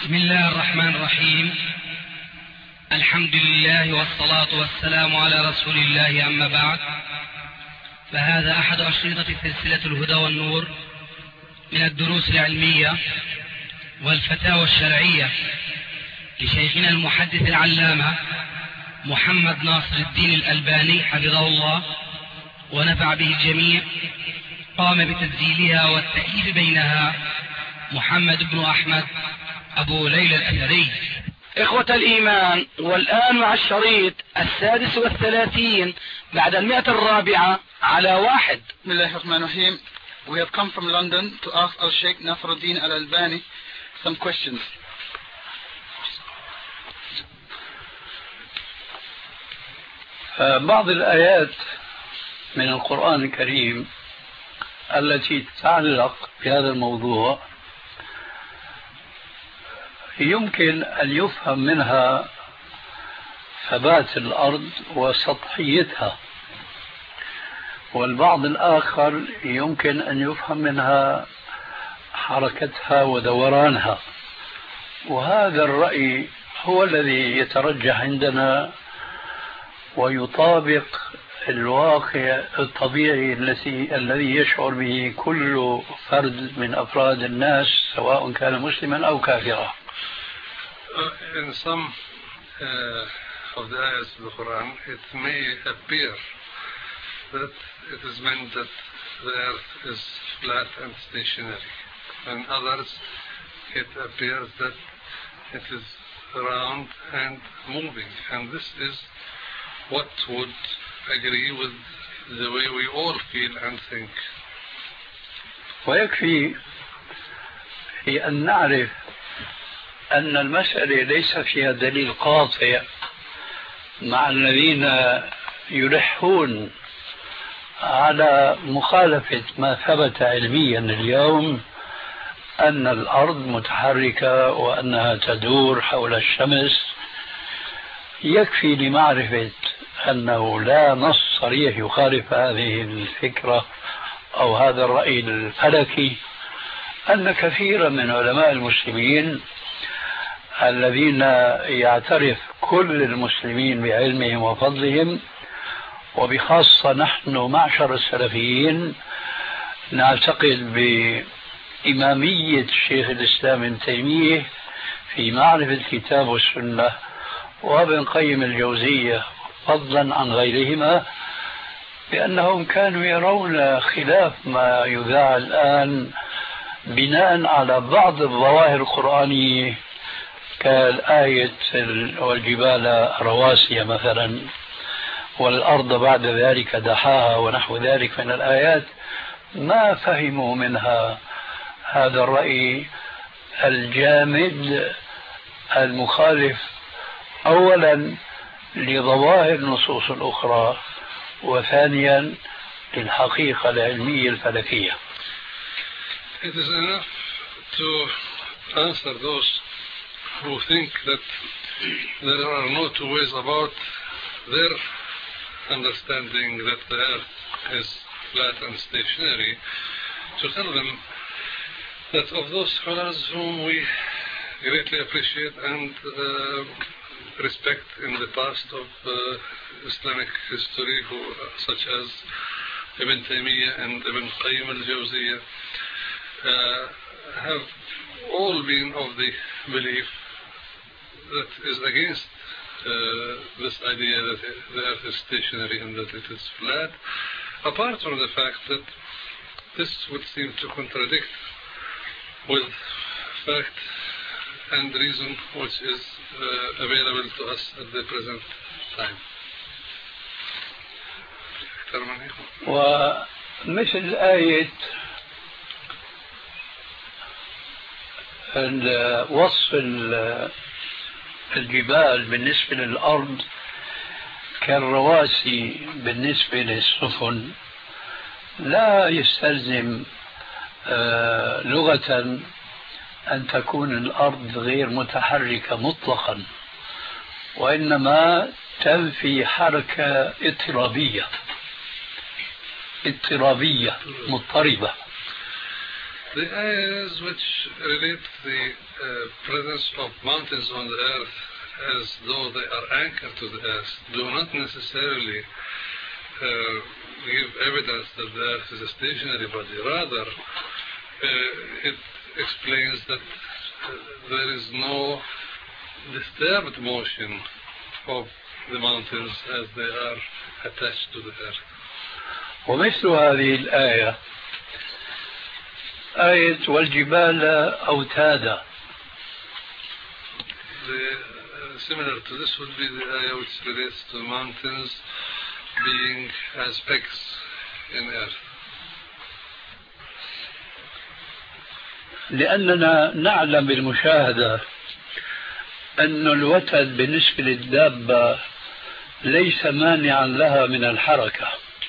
بسم الله الرحمن الرحيم. الحمد لله والصلاة والسلام على رسول الله، أما بعد، فهذا أحد أشرطة سلسلة الهدى والنور من الدروس العلمية والفتاوى الشرعية لشيخنا المحدث العلامة محمد ناصر الدين الألباني حفظه الله ونفع به الجميع. قام بتسجيلها والتأليف بينها محمد بن أحمد أبو ليلى الأثري. إخوة الإيمان، والآن مع الشريط 36 بعد 104 على 1. بسم الله الرحمن الرحيم. We have come from London to ask Al-Sheikh Nasruddin Al-Albani some questions. بعض الآيات من القرآن الكريم التي تتعلق بهذا الموضوع يمكن أن يفهم منها ثبات الأرض وسطحيتها، والبعض الآخر يمكن أن يفهم منها حركتها ودورانها، وهذا الرأي هو الذي يترجح عندنا ويطابق الواقع الطبيعي الذي يشعر به كل فرد من أفراد الناس سواء كان مسلما أو كافرا. In some of the ayahs of the Quran, it may appear that it is meant that the earth is flat and stationary. In others, it appears that it is round and moving. And this is what would agree with the way we all feel and think. ويكفي في أن نعرف أن المسألة ليس فيها دليل قاطع مع الذين يلحون على مخالفة ما ثبت علميا اليوم أن الأرض متحركة وأنها تدور حول الشمس. يكفي لمعرفة أنه لا نص صريح يخالف هذه الفكرة أو هذا الرأي الفلكي أن كثيرا من علماء المسلمين الذين يعترف كل المسلمين بعلمهم وفضلهم، وبخاصة نحن معشر السلفيين نعتقد بإمامية الشيخ الإسلام ابن تيمية في معرفة الكتاب والسنة وابن قيم الجوزية فضلا عن غيرهما، بأنهم كانوا يرون خلاف ما يذاع الآن بناء على بعض الظواهر القرآنية كالآية والجبال رواسي مثلا والأرض بعد ذلك دحاها ونحو ذلك من الآيات. ما فهموا منها هذا الرأي الجامد المخالف أولا لظواهر النصوص الأخرى وثانيا للحقيقة العلمية الفلكية. It is enough to answer those who think that there are no two ways about their understanding that the earth is flat and stationary, to tell them that of those scholars whom we greatly appreciate and respect in the past of Islamic history, such as Ibn Taymiyyah and Ibn Qayyim al-Jawziyah, have all been of the belief that is against this idea that the earth is stationary and that it is flat, apart from the fact that this would seem to contradict with fact and reason which is available to us at the present time. ومثل آية وصف الجبال بالنسبة للأرض كالرواسي بالنسبة للسفن لا يستلزم لغة أن تكون الأرض غير متحركة مطلقا، وإنما تنفي حركة اضطرابية مضطربة. The ayahs which relate the presence of mountains on the earth as though they are anchored to the earth do not necessarily give evidence that the earth is a stationary body. Rather, it explains that there is no disturbed motion of the mountains as they are attached to the earth. ومثل هذه الآية آية والجبال أوتادا. Similar to this would be the ayah which relates to mountains being as pegs in earth. لأننا نعلم بالمشاهدة أن الوتد بالنسبة للدابة ليس مانعا لها من الحركة،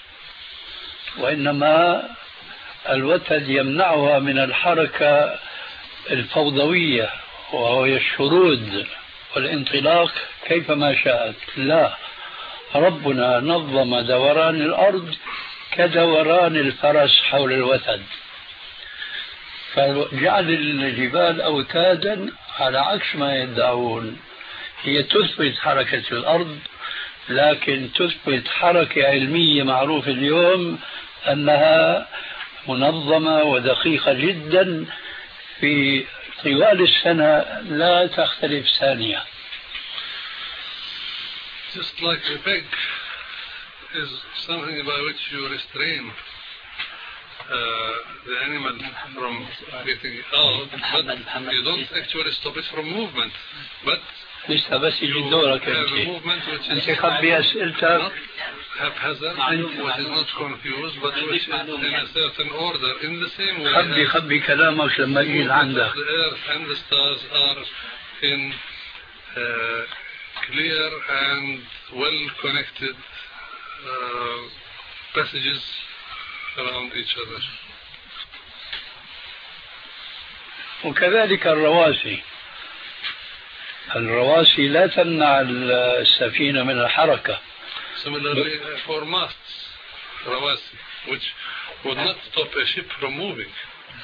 وإنما الوتد يمنعها من الحركة الفوضوية وهي الشرود والانطلاق كيفما شاءت. لا، ربنا نظم دوران الأرض كدوران الفرس حول الوتد، فجعل الجبال أوتادا على عكس ما يدعون. هي تثبت حركة الأرض، لكن تثبت حركة علمية معروفة اليوم أنها منظمة ودقيقة جدا في طوال السنة لا تختلف ثانية. Just like a peg is something by which you restrain the animal from getting out, but you don't actually stop it from movement. But لسه بس يجي دورك أنت خبي أسئلتك haphazard, which is not confused, but which is in a certain order. In the same way, خبي كلامك لما يجي عندك. The earth and the stars are in clear and well-connected passages around each other. وكذلك الرواسي لا تمنع السفينة من الحركة. Similarly, for masts, rawasi, which would not stop a ship from moving.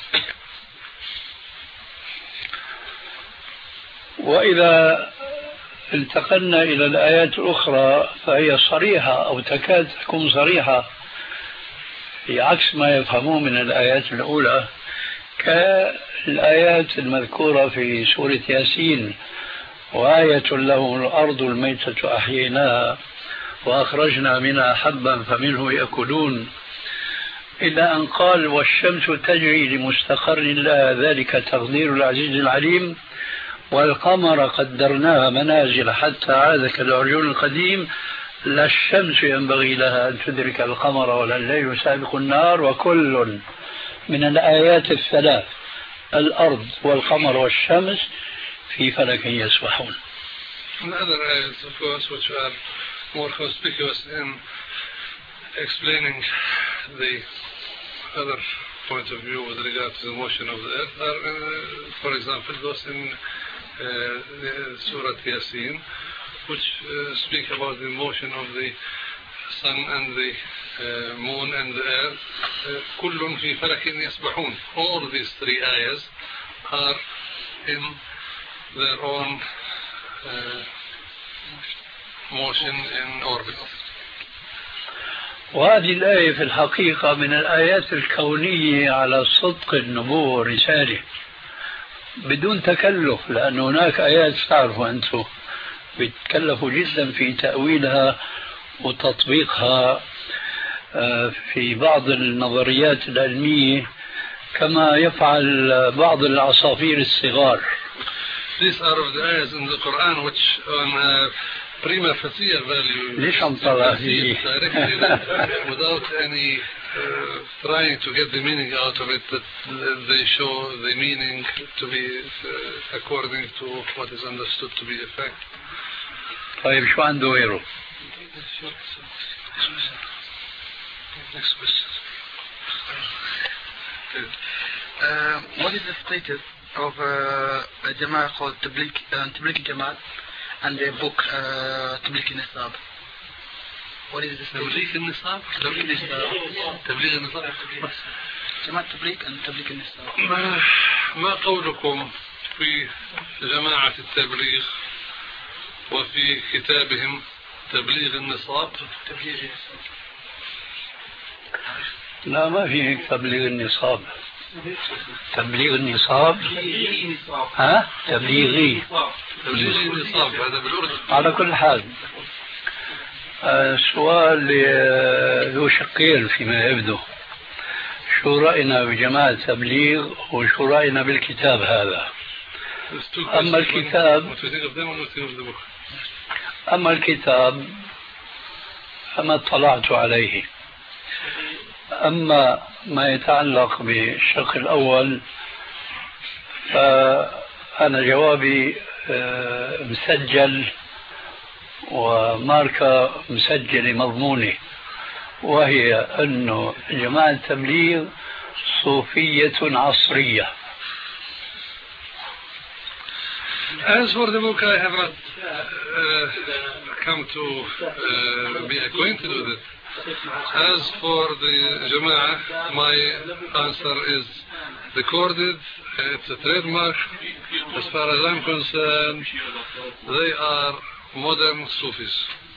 وإذا انتقلنا إلى الآيات الأخرى فهي صريحة أو تكاد تكون صريحة في عكس ما يفهمون من الآيات الأولى، كالآيات المذكورة في سورة ياسين: وآية لهم الأرض الميتة أحييناها وأخرجنا منها حبا فمنه يأكلون، إلى أن قال: والشمس تجري لمستقر لها ذلك تقدير العزيز العليم، والقمر قدرناها منازل حتى عاد كالعرجون القديم، لا الشمس ينبغي لها أن تدرك القمر ولا الليل سابق النهار، وكل من الآيات الثلاث الأرض والقمر والشمس في فلك يسبحون. And other ayats, of course, which are more conspicuous in explaining the other point of view with regard to the motion of the earth are, for example, those in Surah Yasin, which speak about the motion of the sun and the moon and the earth. كل في فلك يسبحون. All these three ayahs are in their own motion in orbit. وهذه الآية في الحقيقة من الآيات الكونية على صدق النبوة والرسالة بدون تكلف، لأن هناك آيات تعرفوا أنتم بيتكلفوا جدا في تأويلها وتطبيقها في بعض النظريات العلمية كما يفعل بعض العصافير الصغار. These are the ayahs in the Quran which on prima facie value ليش عم طلع فيه without any trying to get the meaning out of it, that they show the meaning to be according to what is understood to be a fact. طيب شو عنده غيره؟ What is the status of a Jama'ah called Tabligh Jamaat and their book Tabligh Nisab? What is the status? تبليغ النصاب جماعة التبليغ أن تبليغ النساء. ما قولكم في جماعة التبليغ وفي كتابهم تبليغ النصاب؟ لا، ما في تبليغ النصاب. تبليغ النصاب ها؟ تبليغي النصاب هذا بالأردن. على كل حال السؤال ذو شقين فيما يبدو. شو رأينا بجماعة التبليغ وشو رأينا بالكتاب هذا؟ أما الكتاب فما اطلعت عليه. أما ما يتعلق بالشق الأول فأنا جوابي مسجل وماركة مسجلة مضمونة، وهي أنه جماعة التبليغ صوفية عصرية. As for the book, I have not come to be acquainted with it. As for the Jama'ah, my answer is recorded. It's a trademark. As far as I'm concerned, they are modern Sufis.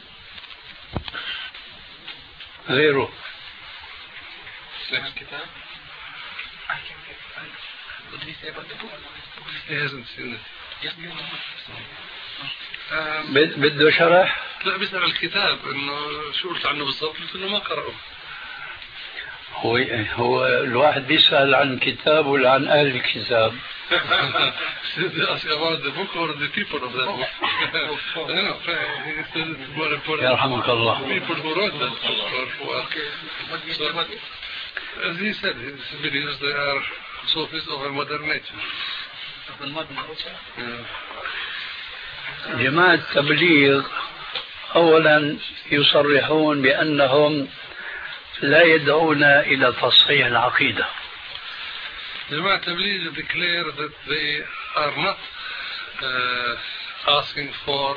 غيره. Next. He hasn't seen it. بده شرح؟ لا، بيسأل الكتاب انه شو قلت عنه بالضبط، قلت انه ما قرأه. هو الواحد بيسأل عن كتاب ولا عن أهل الكتاب؟ يرحمك الله. As he said, his videos, they are Sufis of a modern nature. جماعة التبليغ أولا يصرحون بأنهم لا يدعون إلى تصحيح العقيدة. جماعة التبليغ declare that they are not asking for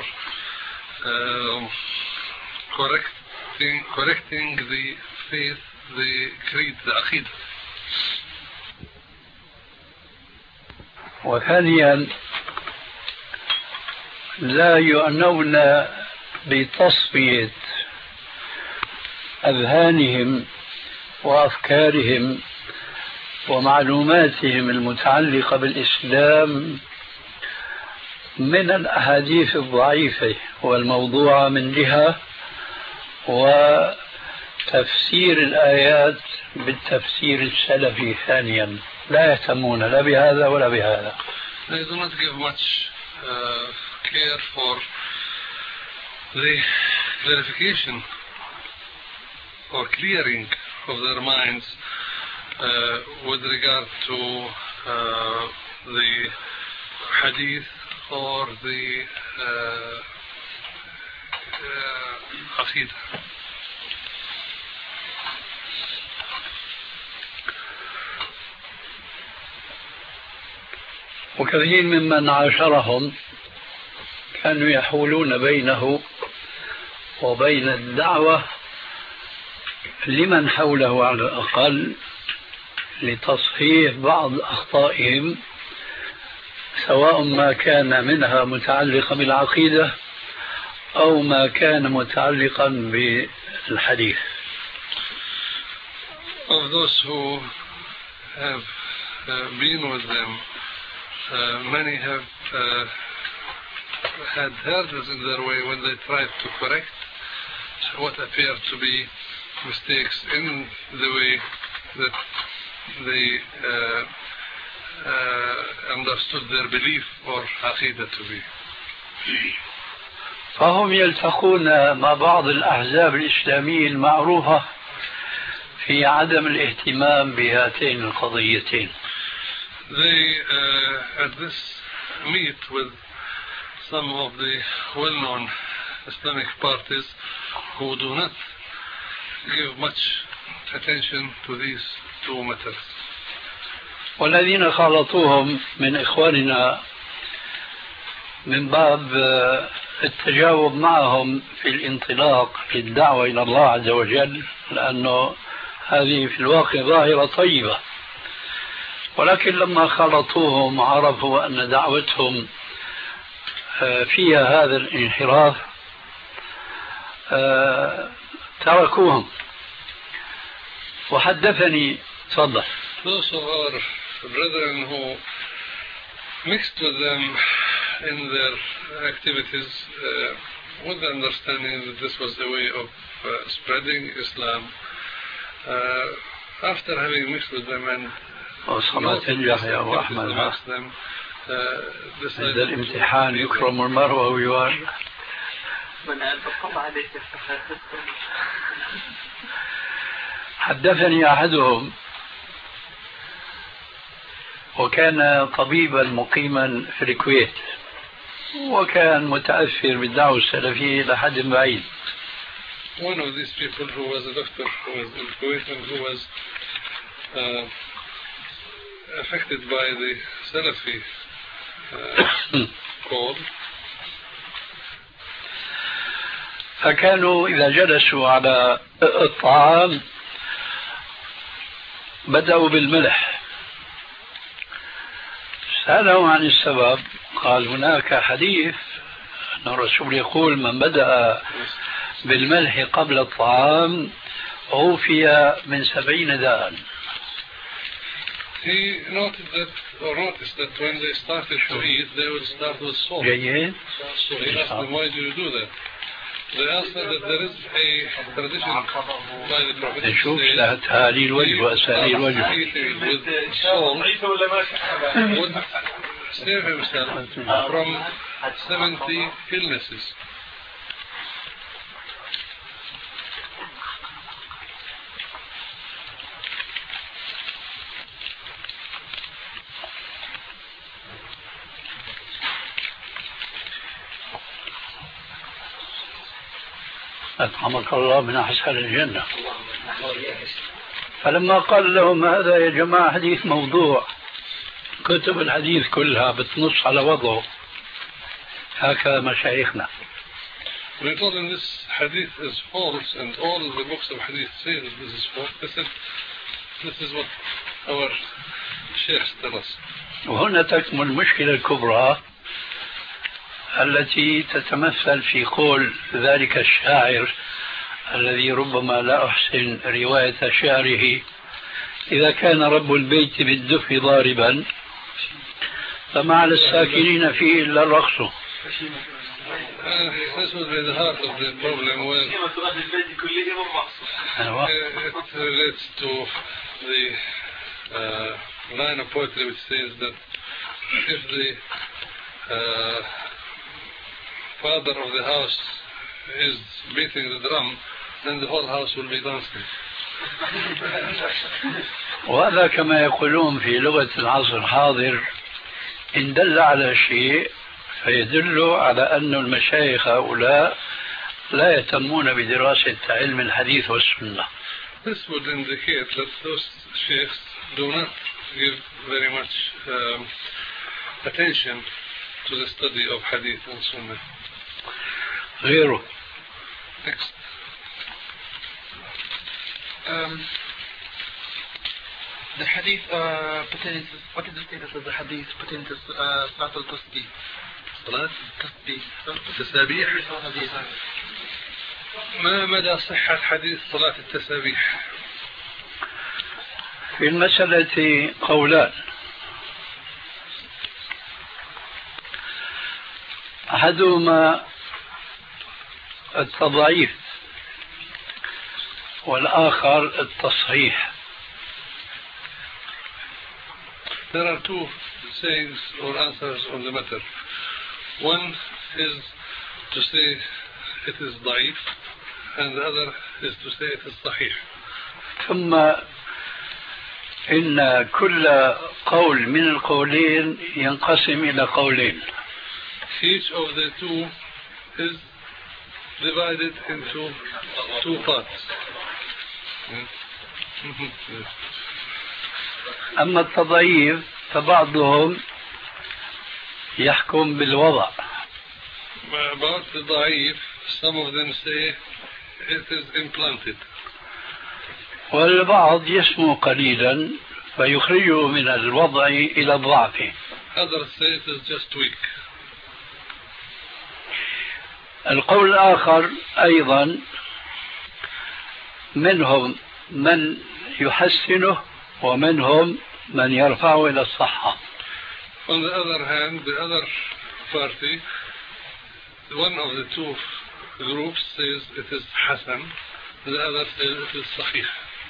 correcting the faith, the creed, the عقيدة. وثانيا لا يعنون بتصفية أذهانهم وأفكارهم ومعلوماتهم المتعلقة بالإسلام من الأحاديث الضعيفة والموضوعة من جهة، وتفسير الآيات بالتفسير السلفي ثانيا. لا يهتمون لا بهذا ولا بهذا. They do not give much care for the clarification or clearing of their minds with regard to the hadith or the aqidah. وكثير ممن عاشرهم كانوا يحولون بينه وبين الدعوة لمن حوله على الأقل لتصحيح بعض أخطائهم، سواء ما كان منها متعلقا بالعقيدة أو ما كان متعلقا بالحديث. Of those who have been with them, many have had hurdles in their way when they tried to correct what appeared to be mistakes in the way that they understood their belief or aqidah to be. فهم يلتقون مع بعض الأحزاب الإسلامية المعروفة في عدم الاهتمام بهاتين القضيتين. They at this meet with some of the well-known Islamic parties who do not give much attention to these two matters. والذين خالطوهم من إخواننا من باب التجاوب معهم في الانطلاق في الدعوة إلى الله عز وجل، لأنه هذه في الواقع ظاهرة طيبة ولكن لما خلطوهم عرفوا أن دعوتهم فيها هذا الانحراف تركوهم. وحدثني تفضل. Those of our brethren who mixed with them in their activities with the understanding that this was the way of spreading Islam, after having mixed with them and تنجح يا أبو أحمد amongst them, عند الامتحان يكرم المرء ويوان. حدثني أحدهم وكان طبيبا مقيما في الكويت وكان متأثر بالدعوة السلفية إلى حد بعيد. One of these people who was a doctor who was in Kuwait and who was affected by the Salafi call. فكانوا إذا جلسوا على الطعام بدأوا بالملح. سألوا عن السبب، قال هناك حديث أن الرسول يقول من بدأ بالملح قبل الطعام عوفي من 70 داء. He noticed that when they started to eat, they would start with salt. جيد. So he asked them, why do you do that? They answered that there is a tradition by the Prophet نشوف تهالي الوجه وأسالي الوجه. With salt would save himself from 70 illnesses. أطعمك الله من أحسن الجنة. فلما قال لهم هذا يا جماعة حديث موضوع، كتب الحديث كلها بتنص على وضعه، هكذا مشايخنا. We told them this hadith is false and all the books of hadith say that this is false. They said this is what our sheikhs tell us. وهنا تكمن المشكلة الكبرى التي تتمثل في قول ذلك الشاعر الذي ربما لا أحسن رواية شعره: إذا كان رب البيت بالدف ضاربا فما على الساكنين فيه إلا الرقص. This would be the heart of the problem where it relates to the line of poetry which says that if the father of the house is beating the drum, then the whole house will be dancing. وهذا كما يقولون في لغة العصر الحاضر إن دل على شيء فيدل على أن المشايخ هؤلاء لا يهتمون بدراسة علم الحديث والسنة. This would indicate that those sheikhs do not give very much attention to the study of hadith and sunnah. غيره. Next. The hadith pertains to, what is the status of the hadith pertaining to Salat al-Tasbih? صلاة التسابيح. ما مدى صحة حديث صلاة التسابيح؟ في المسألة قولان. أحدهما التضعيف والآخر التصحيح. There are two sayings or answers on the matter. One is to say it is ضعيف and the other is to say it is صحيح. ثم إن كل قول من القولين ينقسم إلى قولين. Each of the two is divided into two parts. أما التضعيف فبعضهم يحكم بالوضع. About the ضعيف, some of them say it is implanted. والبعض يسمو قليلا فيخرجه من الوضع إلى الضعف. Others say it is just weak. القول الآخر أيضا منهم من يحسنه ومنهم من يرفعه إلى الصحة. On the other hand, the other party, one of the two groups says it is Hasan, the other says it is Sahih.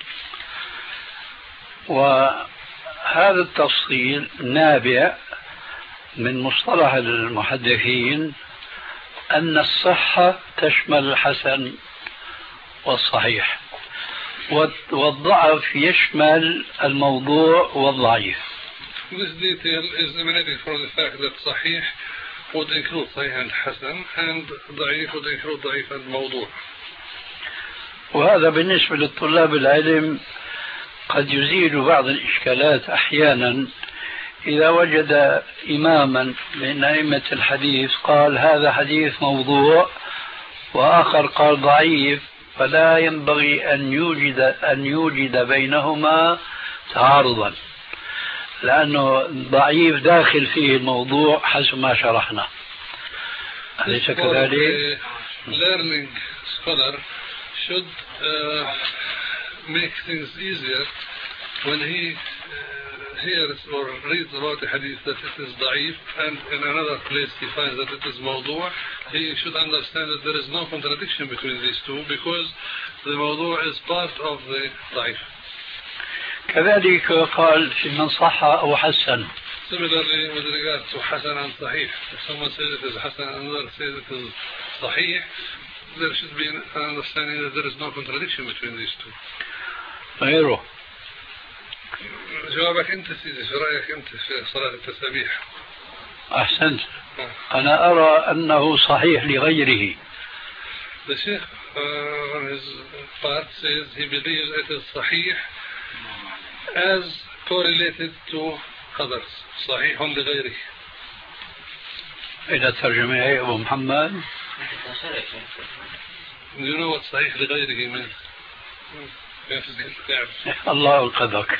وهذا التفصيل نابع من مصطلح المحدثين أن الصحة تشمل الحسن والصحيح، والضعف يشمل الموضوع والضعيف. This detail is emanating from the fact that Sahih would include Sahih and Hasan, and Da'if would include Da'if and Mawdu'. وهذا بالنسبة للطلاب العلم قد يزيل بعض الإشكالات أحيانا إذا وجد إماما من أئمة الحديث قال هذا حديث موضوع وآخر قال ضعيف، فلا ينبغي أن يوجد بينهما تعارضا، لأنه ضعيف داخل فيه الموضوع حسب ما شرحنا. أليس كذلك؟ Learning scholar should make things easier when he hears or reads about a hadith that it is da'if, and in another place he finds that it is mawdu'. He should understand that there is no contradiction between these two, because the mawdu' is part of the da'if. كذلك قال في من صح أو حسن. Similarly, with regard to Hasan and Sahih, if someone says it is Hasan and another says it is Sahih, there should be an understanding that there is no contradiction between these two. غيره. جوابك أنت سيدي، شو رأيك أنت في صلاة التسابيح؟ أحسنت. أنا أرى أنه صحيح لغيره. The Sheikh on his part says he believes it is صحيح as correlated to others. صحيح لغيره. إلى ترجمة يا أبو محمد. Do you know what صحيح لغيره means? الله أنقذك.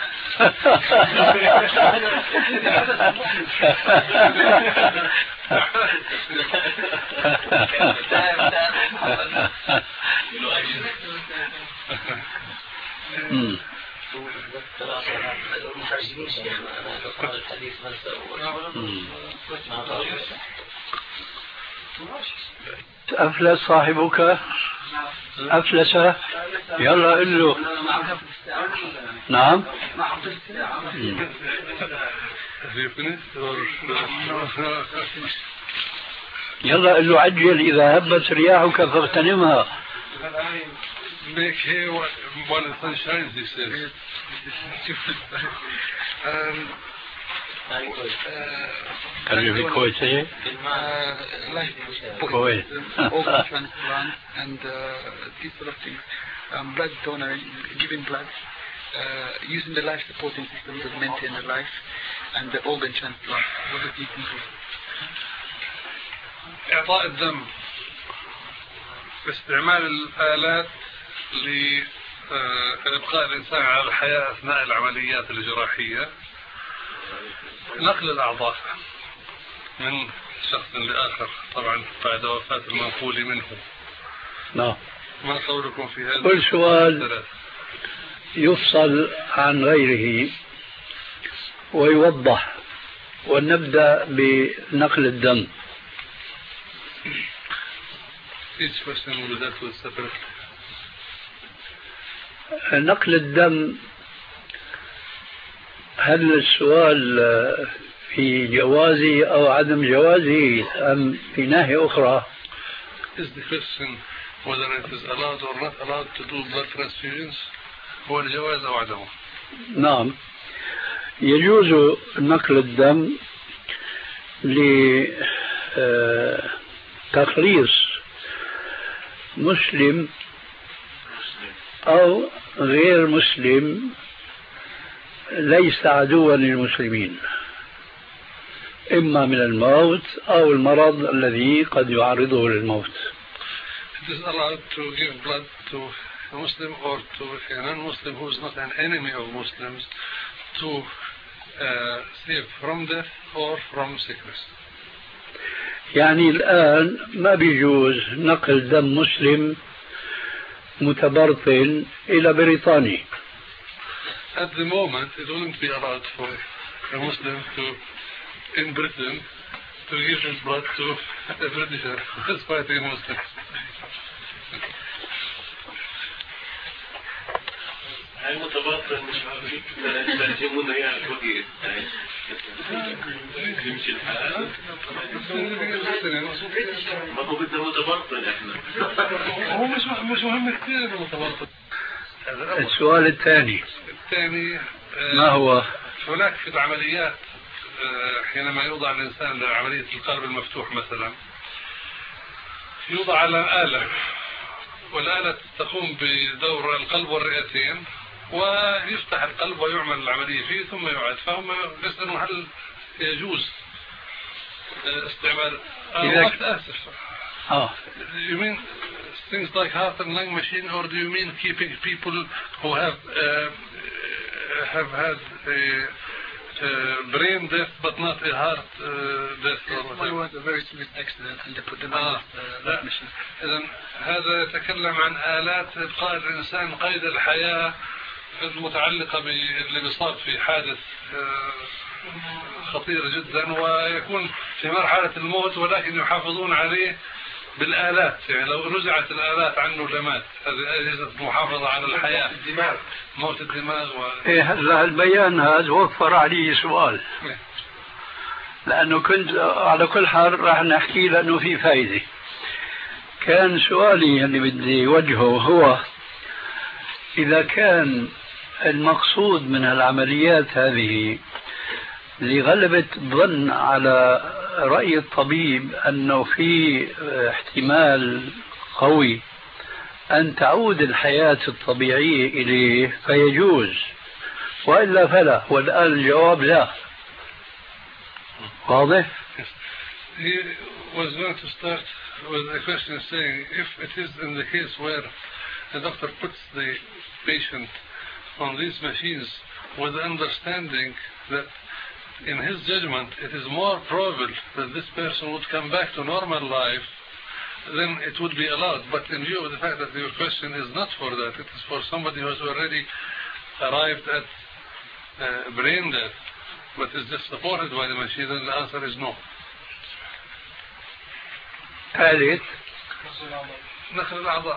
أفلس صاحبك أفلس، يلا قل له. نعم. يلا قل له عجل إذا هبت رياحك فاغتنمها. Make hay while the sun shines, he says. Can you be Kuwaiti? Kuwait. Organ transplant and these sort of things. Blood donor, giving blood, using the life supporting system to maintain the life, and the organ transplant. What do you think of? إعطاء الدم، استعمال الآلات لإبقاء الإنسان على الحياة أثناء العمليات الجراحية، نقل الأعضاء من شخص لآخر طبعا بعد وفاة المنقول منه. نعم. ما قولكم في هذا؟ كل سؤال يفصل عن غيره ويوضح، ونبدأ بنقل الدم. Each question will deal with separate. نقل الدم، هل السؤال في جوازه أو عدم جوازه أم في ناحية أخرى؟ Is the question whether it is allowed or not allowed to do blood transfusions هو الجواز أو عدمه؟ نعم، يجوز نقل الدم لتخليص مسلم أو غير مسلم ليس عدوا للمسلمين، إما من الموت أو المرض الذي قد يعرضه للموت. It is allowed to give blood to a Muslim or to a non-Muslim who is not an enemy of Muslims to save from death or from sickness. يعني الآن ما بيجوز نقل دم مسلم متبرطن إلى بريطانيا. At the moment, it wouldn't be allowed for a Muslim in Britain to give his blood to a Britisher who's fighting Muslims. المتبطل مش عارفين ترجمونا يا كويس يمشي الحال ما هو بده متبطل احنا هو مش مهم كثير المتبطل. السؤال الثاني ما هو؟ هناك في العمليات حينما يوضع الإنسان لعملية القلب المفتوح مثلا يوضع على آلة، والآلة تقوم بدور القلب والرئتين ويفتح القلب ويعمل العملية فيه ثم يعاد. فهم يسألون هل يجوز استعمال آسف You mean things like heart and lung machine, or do you mean keeping people who have had a brain death but not a heart death? It was a very serious accident and they put them on that machine. إذن هذا يتكلم عن آلات إبقاء الإنسان قيد الحياة المتعلقة باللي بيصاب في حادث خطير جدا ويكون في مرحلة الموت، ولكن يحافظون عليه بالآلات. يعني لو نزعت الآلات عنه لمات. هذه أجهزة محافظة على الحياة، موت الدماغ هلا البيان هذا وفر علي سؤال، لأنه كنت على كل حال راح نحكي لأنه في فايدة. كان سؤالي اللي بدي وجهه هو إذا كان المقصود من العمليات هذه لغلبة الظن على رأي الطبيب أنه في احتمال قوي أن تعود الحياة الطبيعية إليه فيجوز، وإلا فلا. والآن الجواب لا. واضح؟ He was going to start with a question saying if it is in the case where the doctor puts the patient on these machines with the understanding that in his judgment it is more probable that this person would come back to normal life, then it would be allowed. But in view of the fact that your question is not for that, it is for somebody who has already arrived at brain death but is just supported by the machine, then the answer is no. ثالث نقل الأعضاء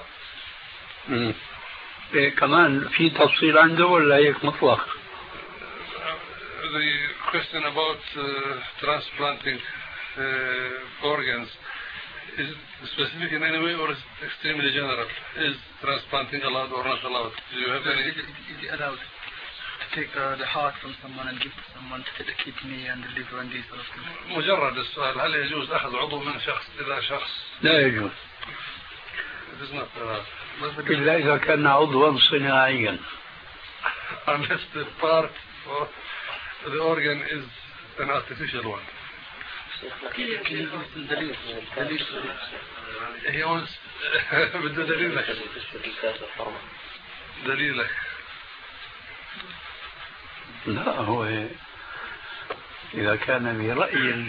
كمان في تفصيل عنده ولا هيك مطلق؟ The question about transplanting organs, is it specific in any way or is it extremely general? Is transplanting allowed or not allowed? Do you have any? Is allowed to take the heart from someone and give to someone, to take the kidney and the liver and these sort of things? مجرد السؤال هل يجوز أخذ عضو من شخص إلى شخص؟ لا يجوز. It is not allowed. إلا إذا كان عضوا صناعيا. Unless the part or the organ is an artificial one. He wants بده دليلك. دليلك. لا هو إذا كان برأي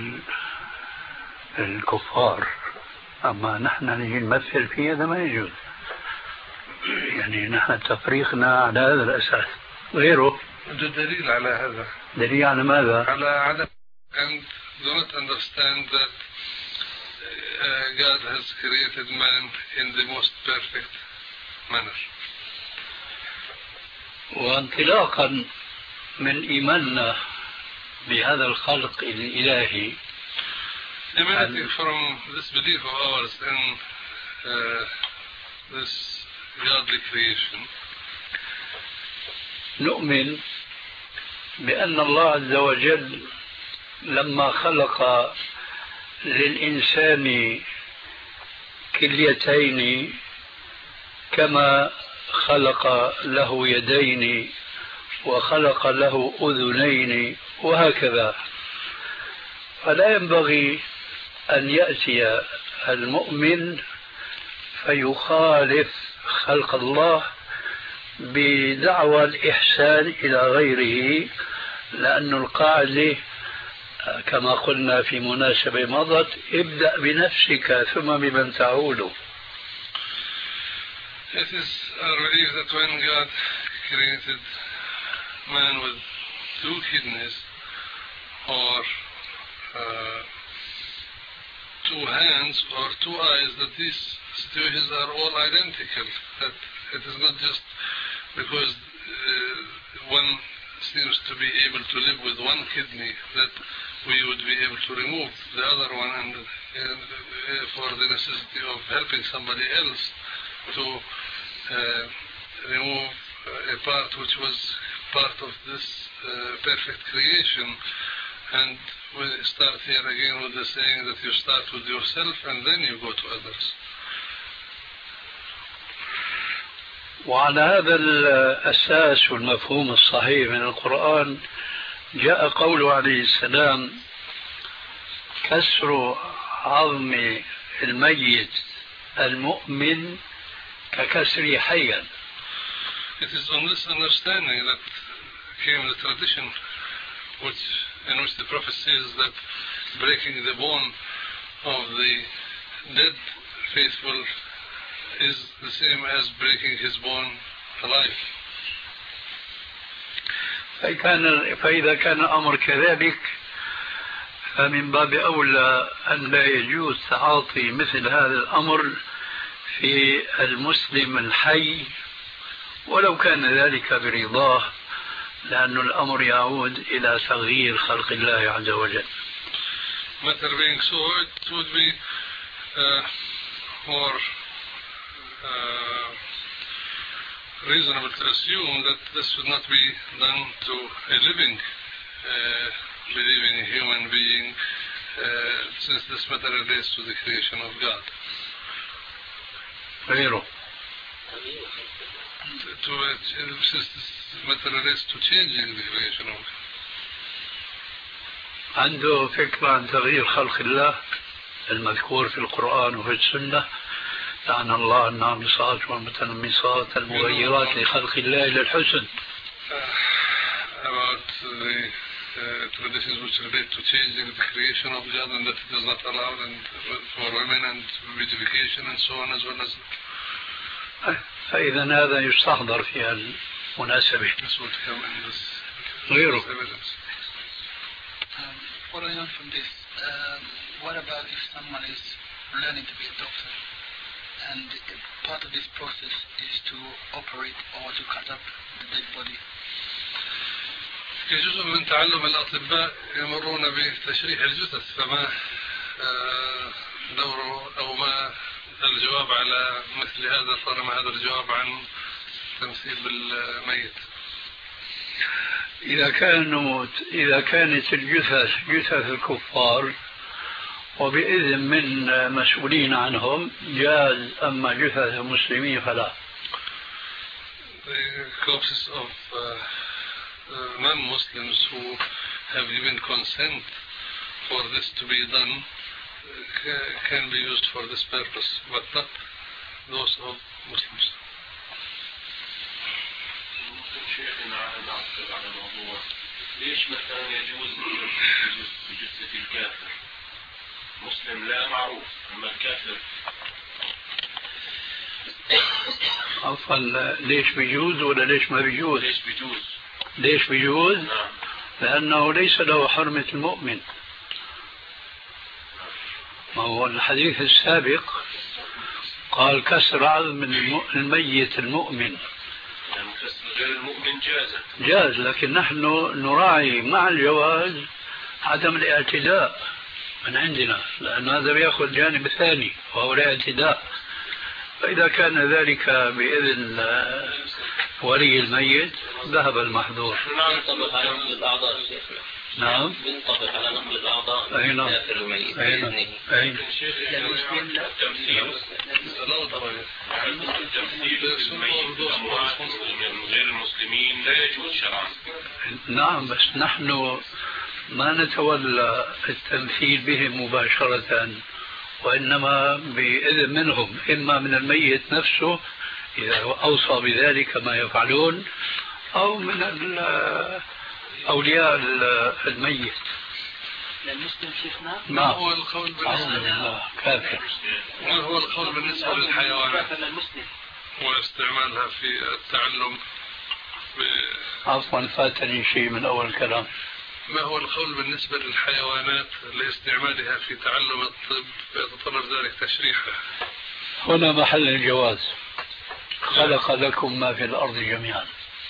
الكفار، أما نحن نجي نمثل فيه هذا ما يجوز. يعني نحن تفريقنا على هذا الأساس. غيره دليل على هذا. دليل على ماذا؟ على عدم and do not understand that God has created man in the most perfect manner. وانطلاقا من إيماننا بهذا الخلق الإلهي، emanating from this belief of ours in this godly creation, نؤمن بأن الله عز وجل لما خلق للإنسان كليتين كما خلق له يدين وخلق له أذنين وهكذا، فلا ينبغي أن يأتي المؤمن فيخالف خلق الله بدعوى الإحسان إلى غيره لأن القاعدة كما قلنا في مناسبة مضت ابدأ بنفسك ثم بمن تعود. It is our belief that when God created man with 2 kidneys or 2 hands or 2 eyes, that these situations are all identical. That it is not just because one seems to be able to live with 1 kidney that we would be able to remove the other one, and for the necessity of helping somebody else to remove a part which was part of this perfect creation. And we start here again with the saying that you start with yourself and then you go to others. وعلى هذا الأساس والمفهوم الصحيح من القرآن جاء قوله عليه السلام: كسر عظم الميت المؤمن ككسر حيا. It is on this understanding that came the tradition in which the Prophet says that breaking the bone of the dead faithful is the same as breaking his bone alive. فإذا كان الأمر كذلك فمن باب أولى أن لا يجوز تعاطي مثل هذا الأمر في المسلم الحي ولو كان ذلك برضاه، لأن الأمر يعود إلى تغيير خلق الله عز وجل. Matter being so, it would be more reasonable to assume that this would not be done to a living, believing human being, since this matter relates to the creation of God. غيره. Since this matter relates to changing the creation of God. عنده فكرة عن تغيير خلق الله المذكور في القرآن وفي السنة، لعن الله النامصات والمتنمصات المغيرات لخلق الله إلى الحسن. About the traditions which relate to changing the creation of God, and that it is not allowed and for women and beautification and so on as well as. فإذا هذا يستحضر في المناسبة. غيره. Following on from this, what about if someone is learning to be a doctor and part of this process is to operate or to cut up the dead body? كجزء من تعلم الأطباء يمرون بتشريح الجثث، فما دوره أو ما الجواب على مثل هذا؟ طالما هذا الجواب عن تمثيل بالميت. إذا كانت الجثث جثث الكفار وبإذن من مسؤولين عنهم جاز، أما جثث المسلمين فلا. The corpses of non-Muslims who have given consent for this to be done can be used for this purpose, but not those of Muslims. شيخنا نعقب على الموضوع، ليش مثلا يجوز بجثة الكافر؟ مسلم لا معروف، أما الكافر. عفوا، ليش بيجوز ولا ليش ما بيجوز؟ ليش بيجوز؟ ليش بيجوز؟ نعم. لأنه ليس له حرمة المؤمن. ما هو الحديث السابق قال كسر عظم الميت المؤمن. يعني كسر غير المؤمن جاز، لكن نحن نراعي مع الجواز عدم الاعتداء من عندنا، لأن هذا بيأخذ جانب ثاني وهو الاعتداء. فإذا كان ذلك بإذن ولي الميت ذهب المحظور. ينطبق على نقل الأعضاء شيخنا. نعم. ينطبق على نقل الأعضاء. أي نعم. الميت. أي نعم. أي. التمثيل الميت الأموات من غير المسلمين لا يجوز شرعا. نعم، بس نحن ما نتولى التمثيل بهم مباشرة، وإنما بإذن منهم، إما من الميت نفسه إذا أوصى بذلك ما يفعلون، أو من أولياء الميت. للمسلم شيخنا؟ ما هو القول بالنسبة كافر. ما هو القول بالنسبة للحيوانات واستعمالها في التعلم؟ عفوا فاتني شيء من أول كلام. ما هو القول بالنسبة للحيوانات لاستعمالها في تعلم الطب يتطلب ذلك تشريحها؟ هنا محل الجواز. خلق لكم ما في الأرض جميعا.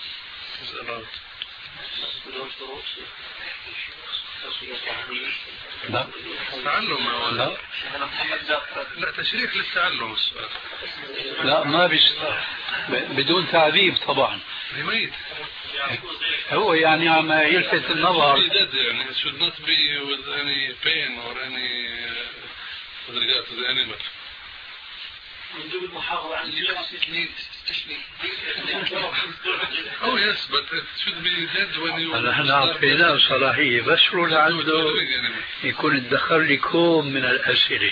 لا تعلم لا لا تشريح للتعلم السؤال. لا ما بدون تعذيب طبعا. لميت هو يعني عم يلفت النظر. يعني should not be with any pain or any with regard to the animal. يجب المحافظة على Oh yes, but it should be dead when you. نحن أعطيناه صلاحية بس رول عنده يكون ادخر لكم من الأسئلة.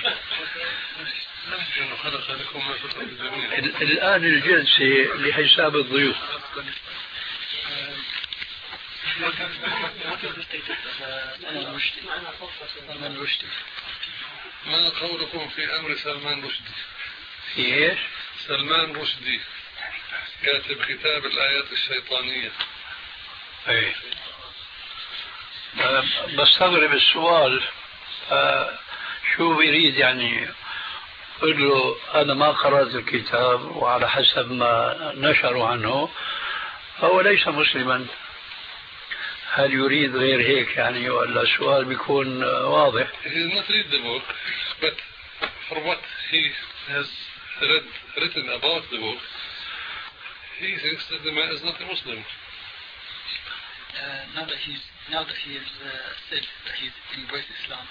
الآن الجلسة لحساب الضيوف. ما قولكم في أمر سلمان رشدي؟ في إيش؟ سلمان رشدي كاتب كتاب الآيات الشيطانية. ايه بستغرب السؤال. شو بيريد يعني؟ قل له أنا ما قرأت الكتاب وعلى حسب ما نشروا عنه هو ليس مسلما. هل يريد غير هيك يعني ولا السؤال بيكون واضح؟ He did not read the book, but for what he has written about the book, he thinks that the man is not a Muslim. Now that he has said that he's embraced Islam,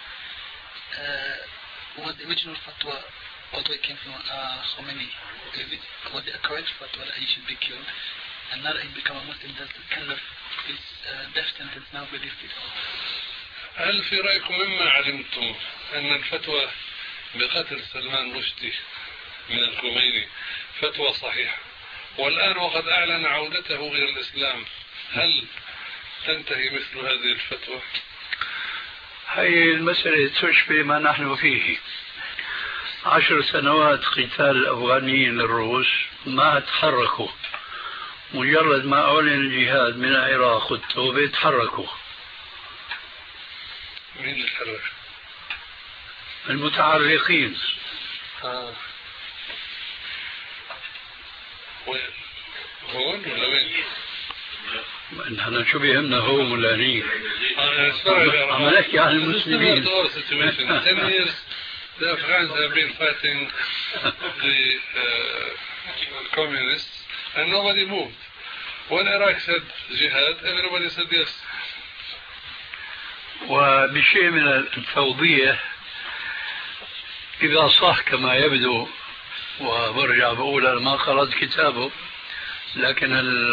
was the original fatwa, although it came from Khomeini, was it a correct fatwa that he should be killed? And now that he's become a Muslim, does the caliph his death sentence now be lifted? هل في رأيكم مما علمتم أن الفتوى بقتل سلمان رشدي من الخميني فتوى صحيحة، والآن وقد أعلن عودته إلى الإسلام، هل تنتهي مثل هذه الفتوى؟ هي المسألة تشبه ما نحن فيه. 10 سنوات قتال الأفغانيين للروس ما تحركوا، مجرد ما أعلن الجهاد من العراق والتوبة تحركوا. مين اللي تحرك؟ المتعرقين. هون ولا وين؟ نحن شو بيهمنا هون ولا هنيك؟ عم نحكي عن المسلمين. 10 years the Afghans have been fighting the communists and nobody moved. When Iraq said jihad, everybody said yes. وبشيء من التوضيح إذا صح كما يبدو، وبرجع بقول أنا ما قرأت كتابه، لكن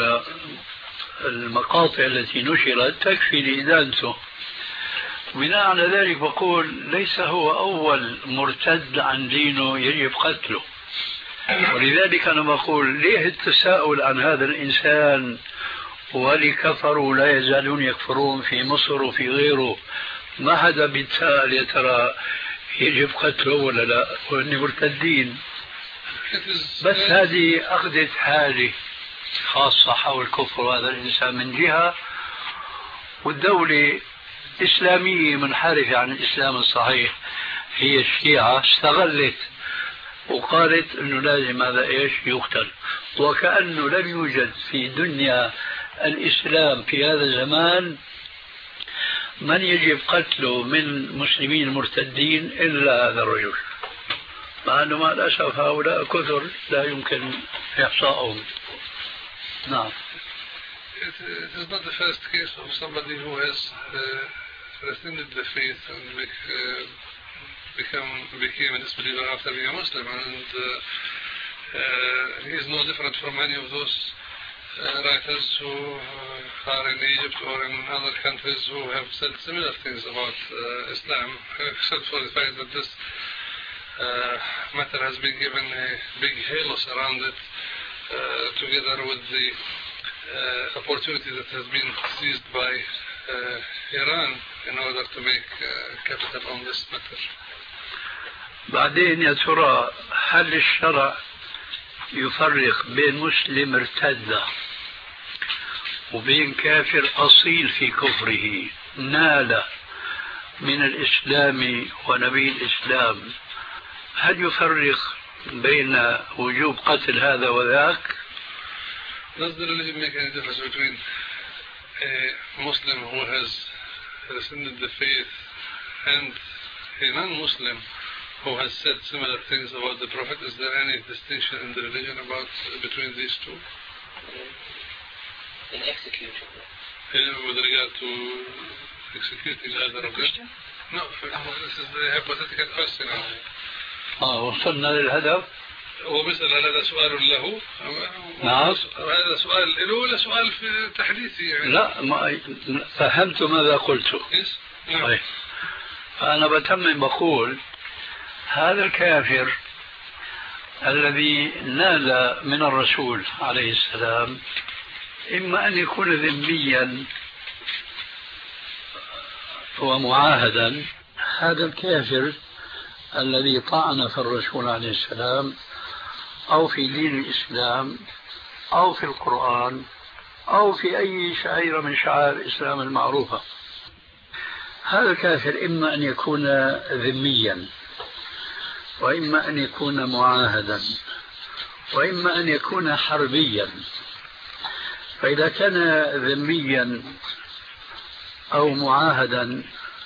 المقاطع التي نشرت تكفي لإدانته. بناء على ذلك بقول ليس هو أول مرتد عن دينه يجب قتله. ولذلك أنا بقول ليه التساؤل عن هذا الإنسان ولكفروا لا يزالون يكفرون في مصر وفي غيره؟ ما حدا بيتساءل يا ترى يجب قتله ولا لا وإني مرتدين. بس هذه أخذت حالي خاصة حول كفر هذا الإنسان من جهة، والدولة إسلامية منحرفة عن الإسلام الصحيح هي الشيعة استغلت وقالت أنه لازم هذا إيش يقتل، وكأنه لم يوجد في دنيا الإسلام في هذا الزمان من يجب قتله من مسلمين مرتدين إلا هذا الرجل، مع أنه مع الأسف هؤلاء كثر لا يمكن إحصائهم. نعم. It is not the first case of somebody who has rescinded the faith and became a disbeliever after being a Muslim, and he is no different from any of those writers who are in Egypt or in other countries who have said similar things about Islam, except for the fact that this matter has been given a big halo around it, together with the opportunity that has been seized by Iran in order to make capital on this matter. بعدين يا ترى هل الشرع يفرق بين مسلم ارتد وبين كافر أصيل في كفره نال من الإسلام ونبي الإسلام؟ هل يفرق بين وجوب قتل هذا وذاك؟ Does the religion make any difference between a Muslim who has rescinded the faith and a non-Muslim who has said similar things about the Prophet? Is there any distinction in the religion between these two? In execution. With regard to executing either of them? No, this is the hypothetical question. وصلنا للهدف. هو بيسأل هذا سؤال له؟ نعم. هذا سؤال له ولا سؤال في تحديثي يعني؟ لا، ما فهمت ماذا قلت. نعم. فأنا بتمم بقول هذا الكافر الذي نال من الرسول عليه السلام إما أن يكون ذميا ومعاهدا، هذا الكافر الذي طعن في الرسول عليه السلام أو في دين الإسلام أو في القرآن أو في أي شعيرة من شعائر الإسلام المعروفة، هذا الكافر إما أن يكون ذميا وإما أن يكون معاهدا وإما أن يكون حربيا. فإذا كان ذميا أو معاهدا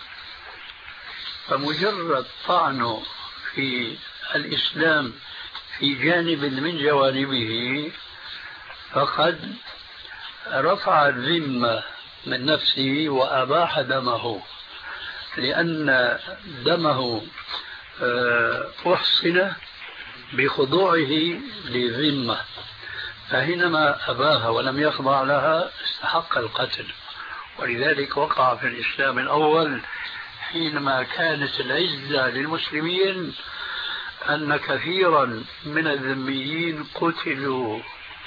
فمجرد طعنه في الإسلام في جانب من جوانبه فقد رفع الذمة من نفسه وأباح دمه، لأن دمه أحصن بخضوعه لذمة، فحينما أباها ولم يخضع لها استحق القتل. ولذلك وقع في الإسلام الأول حينما كانت العزة للمسلمين أن كثيرا من الذميين قتلوا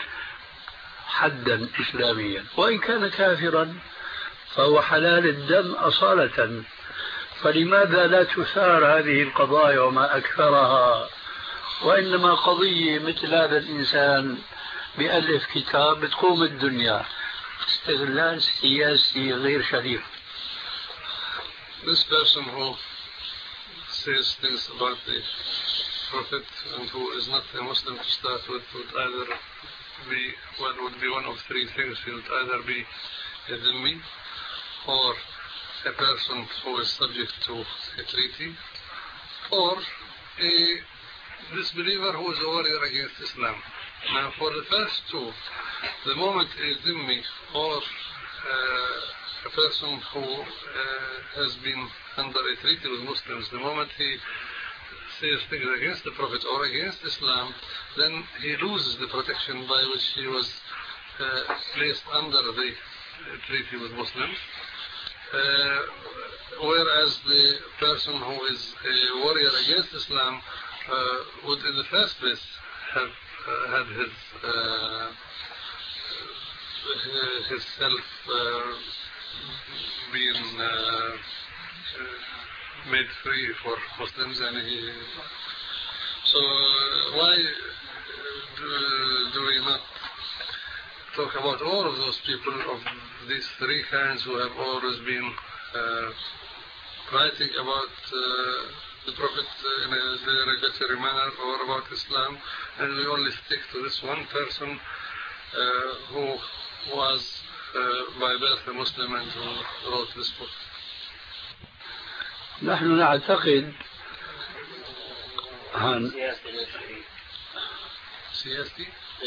حدا إسلاميا، وإن كان كافرا فهو حلال الدم أصالة. فلماذا لا تثار هذه القضايا وما أكثرها، وإنما قضية مثل هذا الإنسان بألف كتاب بتقوم الدنيا، استغلال سياسي غير شريف. This person who says things about the Prophet and who is not a Muslim to start with would either be, would be one of three things. He would either be a dhimmi or a person who is subject to a treaty, or a disbeliever who is a warrior against Islam. Now for the first two, the moment a dhimmi or a person who has been under a treaty with Muslims, the moment he says things against the Prophet or against Islam, then he loses the protection by which he was placed under the treaty with Muslims. Whereas the person who is a warrior against Islam would in the first place have had his self been made free for Muslims, and so why do we not talk about all of those people of these three kinds who have always been writing about the Prophet in a derogatory manner or about Islam, and we only stick to this one person who was by birth a Muslim and who wrote this book? نحن نعتقد سياسي.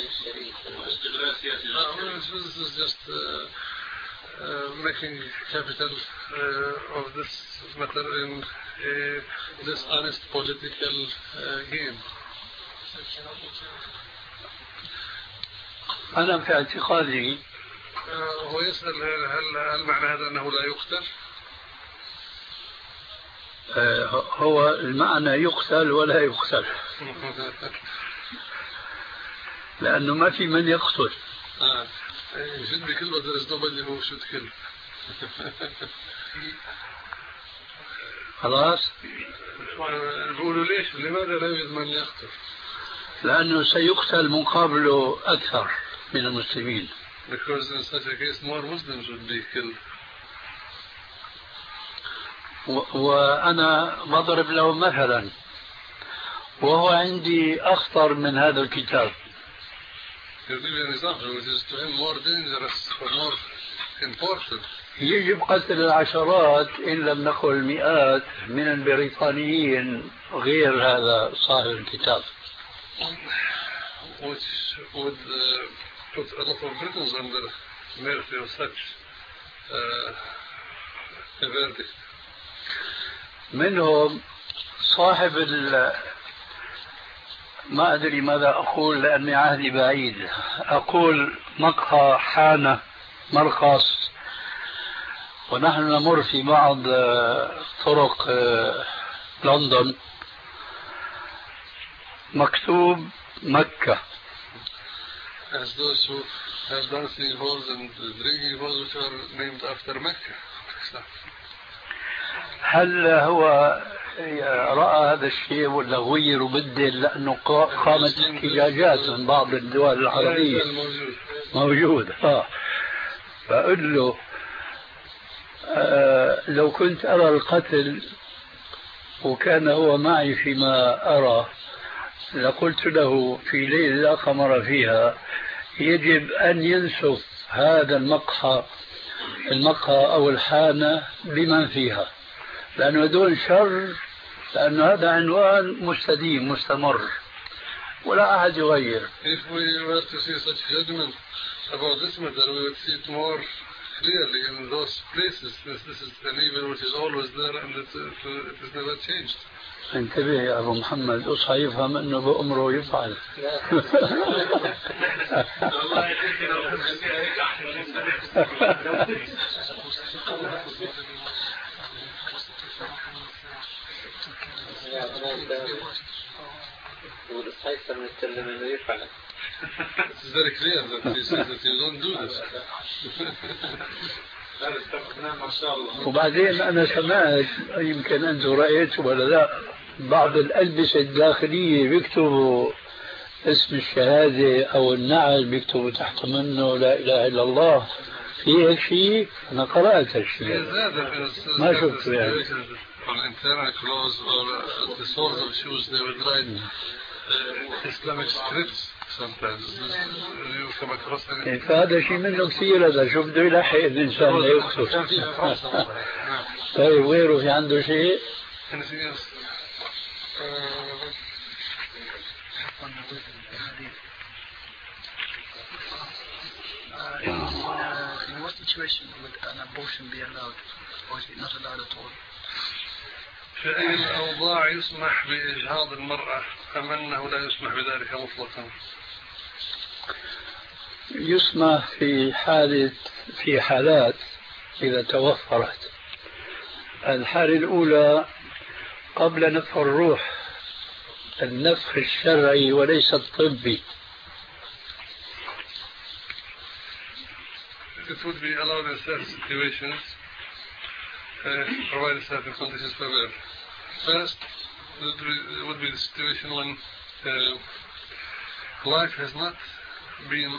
This is just making capital of this matter in a dishonest political game. أنا في اعتقادي هو يسأل هل معنى هذا أنه لا يقتل؟ هو المعنى يقتل ولا يقتل لأنه ما في من يقتل. You should be killed, but there is nobody who should kill. خلاص؟ بيقولوا ليش؟ لماذا لا يوجد من يقتل؟ لأنه سيقتل مقابله أكثر من المسلمين. Because in such a case more Muslims would be killed. وأنا بضرب له مثلا وهو عندي أخطر من هذا الكتاب. يجب قتل العشرات إن لم نقل المئات من البريطانيين غير هذا صاحب الكتاب. Which would put a lot of Britons under mercy of such a verdict. منهم صاحب ما أدري ماذا أقول لأني عهدي بعيد، أقول مقهى حانة مرقص، ونحن نمر في بعض طرق لندن مكتوب مكة. As those who have dancing halls and drinking halls which are named after Mecca. هل هو رأى هذا الشيء ولا غير وبدل لأنه قامت احتجاجات من بعض الدول العربية؟ موجود. فأقول له لو كنت أرى القتل وكان هو معي فيما أرى لقلت له في ليلة لا قمر فيها يجب أن ينسف هذا المقهى أو الحانة بمن فيها، لأنه دون شر، لأنه هذا عنوان مستديم مستمر ولا أحد يغير. If we were to see such judgment about this matter, we would see it more clearly in those places. This is an evil which is always there and it is never changed. انتبه يا أبو محمد، أصحى يفهم أنه بأمره يفعل. It's very clear that he says that you don't do this. وبعدين أنا سمعت، يمكن أنتم رأيتوا ولا لا، بعض الألبسة الداخلية بيكتبوا اسم الشهادة أو النعل بيكتبوا تحت منه لا إله إلا الله. في هيك شيء؟ أنا قرأت هالشيء ما شفته يعني. On internal clothes or the soles of shoes they would write Islamic scripts sometimes. You come across anything? فهذا شيء منه كثير، هذا شو بده يلحق الإنسان لا يكتب. طيب غيره في عنده شيء؟ Anything else? In what situation would an abortion be allowed, or is it not allowed at all? في أي الأوضاع يسمح بإجهاض المرأة أم أنه لا يسمح بذلك مطلقا؟ يسمح في حالات إذا توفرت. الحالة الأولى قبل نفخ الروح، النفخ الشرعي وليس الطبي. It would be allowed in certain situations, provided certain conditions prevail. First, it would be the situation when life has not been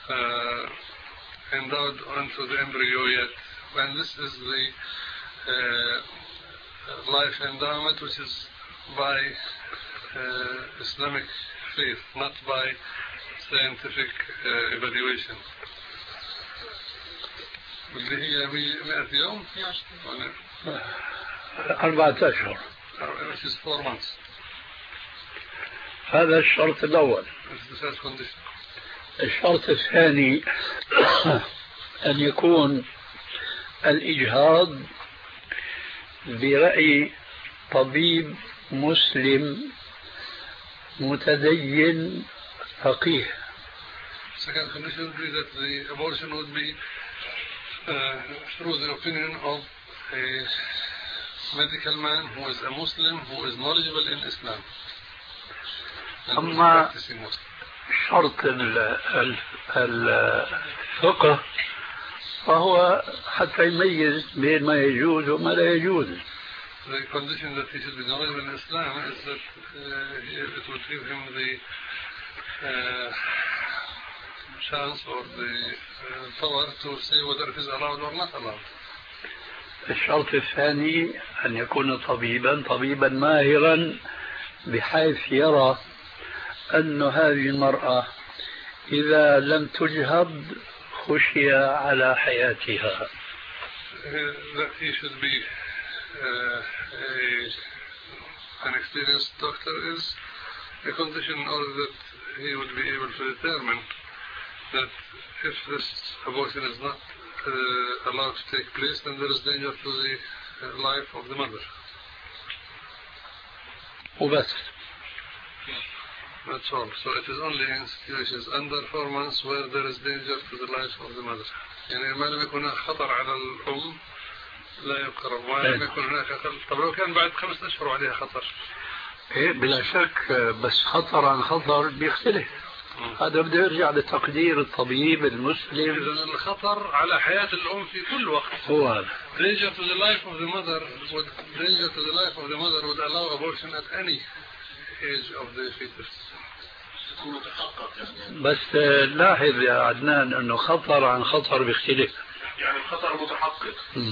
endowed onto the embryo yet. When this is the life endowment which is by Islamic faith, not by scientific evaluation. اللي هي 100 يوم 4 أشهر. which is 4 months. هذا الشرط الأول. الشرط الثاني أن يكون الإجهاض برأي طبيب مسلم متدين فقيه. Second condition would be that the abortion would be through the opinion of a medical man who is a Muslim, who is knowledgeable in Islam. أما الشرط فقه فهو حتى يميز بين ما يجوز وما لا يجوز. The condition that he should be knowledgeable in Islam is that it would give him the chance or the power to say whether it is allowed or not allowed. الشرط الثاني أن يكون طبيبا ماهرا بحيث يرى أن هذه المرأة إذا لم تجهض خشي على حياتها. That he should be an experienced doctor is a condition in order that he would be able to determine that if this abortion is not allowed to take place, then there is danger to the life of the mother. وبس. That's all. So it is only in situations under 4 months where there is danger to the life of the mother. يعني ما لم يكن هناك خطر على الأم لا يقرب، وما لم يكن هناك خطر. طب لو كان بعد 5 أشهر عليها خطر؟ إيه بلا شك، بس خطر عن خطر بيختلف. هذا بده يرجع لتقدير الطبيب المسلم. إذا الخطر على حياة الأم في كل وقت. هو هذا. Danger to the life of the mother would allow abortion at any age of the fetus. بس لاحظ يا عدنان انه خطر عن خطر بيختلف. يعني الخطر متحقق.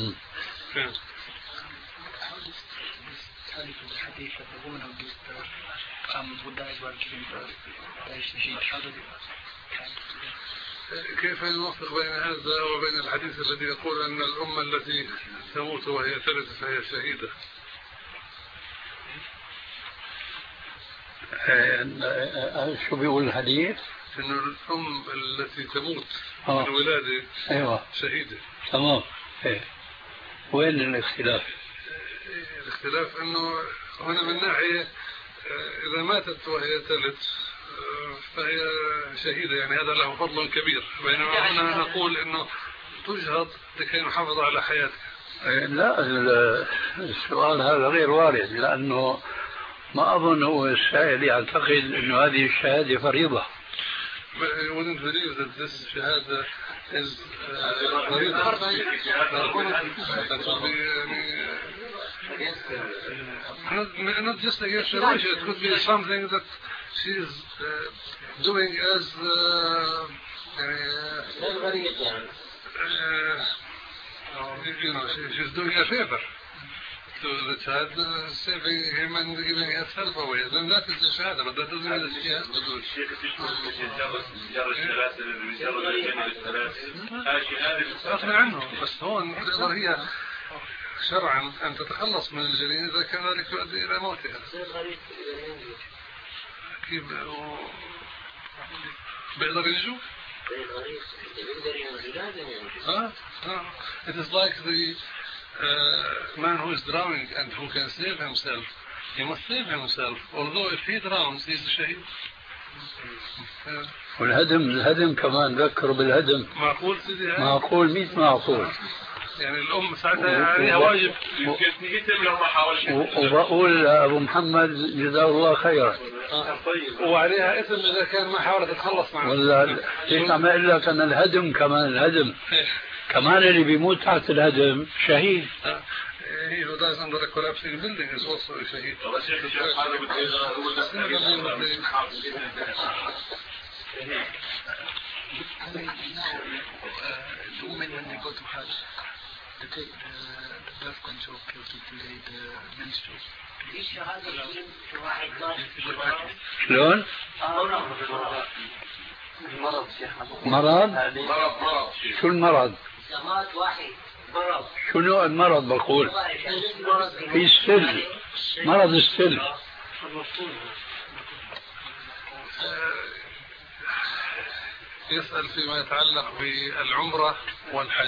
كيف نوفق بين هذا وبين الحديث الذي يقول أن الأمة التي تموت وهي تلد فهي شهيدة؟ شو بيقول الحديث؟ إنه الأم التي تموت من الولادة أيوة شهيدة. تمام. وين الاختلاف؟ الاختلاف أنه هنا من ناحية إذا ماتت وهي تلد فهي شهيدة، يعني هذا له فضل كبير، بينما هنا نقول أنه تجهض لكي نحافظ على حياتها. لا، السؤال هذا غير وارد، لأنه ما أظن هو السائل يعتقد أنه هذه الشهادة فريضة. I wouldn't believe that this shahada is فريضة. Not just against her wish, it could be something that she is doing as you know, she's doing a favor to the child, saving him and giving herself away. Then that is the shahada, but that doesn't mean that she has to do it. غصب عنه، بس هون تقدر هي شرعا أن تتخلص من الجنين إذا كان ذلك يؤدي إلى موتها. كيف بيقدر ينجو؟ It is like the man who is drowning and who can save himself. He must save himself. Although if he drowns, he is a shaheed. والهدم كمان ذكر بالهدم. معقول سيدي هاي؟ معقول 100 معقول. يعني الأم ساعتها عليها واجب. وبقول أبو محمد جزاه الله خيرا. وعليها إثم إذا كان ما حاولت تتخلص معه. ولا ليش عم أقول لك أن الهدم كمان الهدم. كمان اللي بيموت تحت الهدم شهيد. He who dies under a collapsing building is also a shaheed. The women when they go to Hajj, they take the birth control pill to delay the menstrual. شلون؟ مرض؟ شو المرض؟ شو نوع المرض بقول؟ في السل، مرض السل. يسأل فيما يتعلق بالعمرة والحج.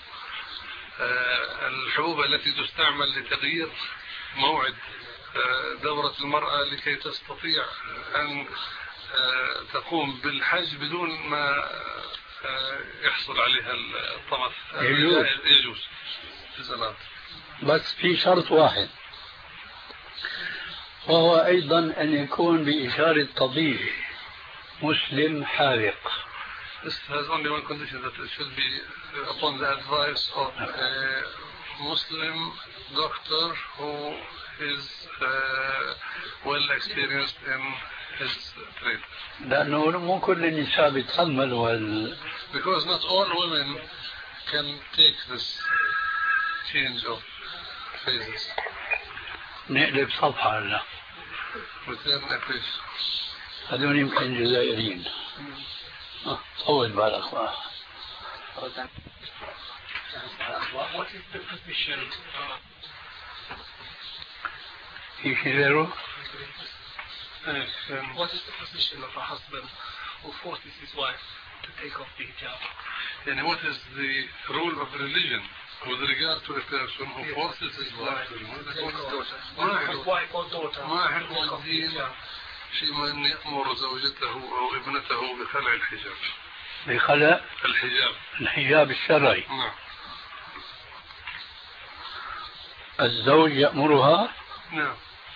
الحبوب التي تستعمل لتغيير موعد دورة المرأة لكي تستطيع أن تقوم بالحج بدون ما يحصل عليها الطمث يجوز. بس في شرط واحد، وهو أيضا أن يكون بإشارة طبيب مسلم حاذق This has only one condition, that it should be upon the advice of a Muslim doctor who is well experienced in his trade. لأنه مو كل النساء بيتحملوا Because not all women can take this change of phases. نقلب صفحة هلا. Within a place. هذول يمكن جزائريين. طول بالك بقى. What is the position? في شيء غيره؟ What is the position of a husband who forces his wife to take off the hijab? And what is the rule of religion with regard to a person who forces his wife to remove the hijab? Wife or daughter. ما حكم الدين في من يأمر زوجته أو ابنته بخلع الحجاب؟ بخلع الحجاب الشرعي. نعم. الزوج يأمرها؟ نعم.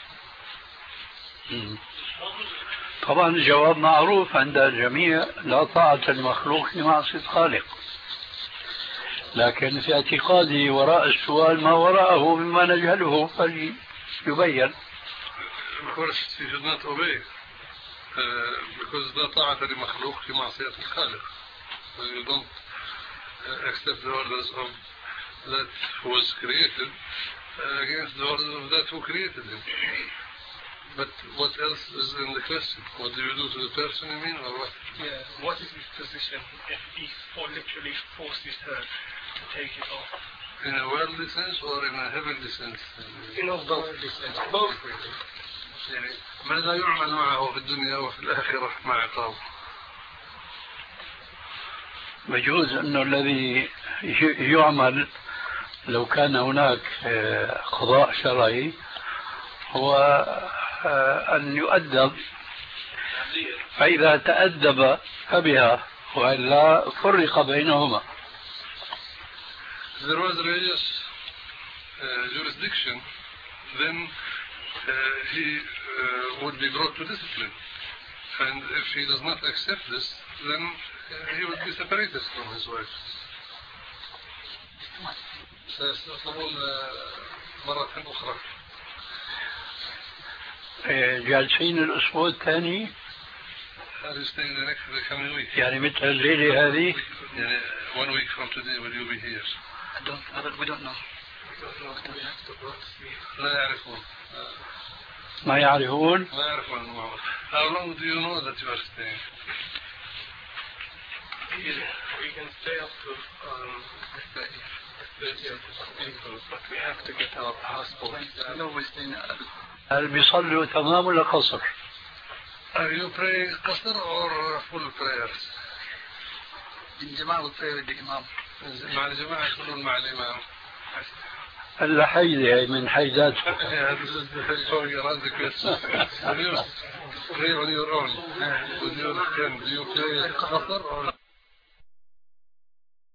طبعا الجواب معروف عند الجميع: لا طاعة لمخلوق في معصية خالق. لكن في اعتقادي وراء السؤال ما وراءه مما نجهله فليبين. Of course, you should not obey, because لا طاعة لمخلوق في معصية الخالق. So you don't accept the orders of that who was created against the orders of that who created him. But what else is in the question? What do you do to the person, you mean, or what? Yeah. What is his position if he literally forces her to take it off? In a worldly sense or in a heavenly sense? In a worldly sense. Both really. يعني ماذا يعمل معه في الدنيا وفي الآخرة مع عقابه؟ بجوز أنه الذي يعمل لو كان هناك قضاء شرعي هو أن يؤدب، فإذا تأدب فبها وإلا فرق بينهما. There was religious jurisdiction, then he would be brought to discipline, and if he does not accept this, then he would be separated from his wife. سيستطيعون مرة أخرى. جالسين الأسبوع الثاني يعني مثل الليلة هذه. يعني 1 week from today will you be here? We don't know. لا يعرفون. ما يعرفون. ما يعرفون الموضوع. How long do you know that you are staying? We can stay up to the 30th of April, but we have to get our passport. هل بيصلوا تمام ولا قصر؟ Are you praying قصر or full prayers? الجماعة will pray with the imam. مع الجماعة يصلون مع الإمام. هلا حيدة من حيدات. This is going around the question. Will you pray on your own with your friend? Do you pray قصر or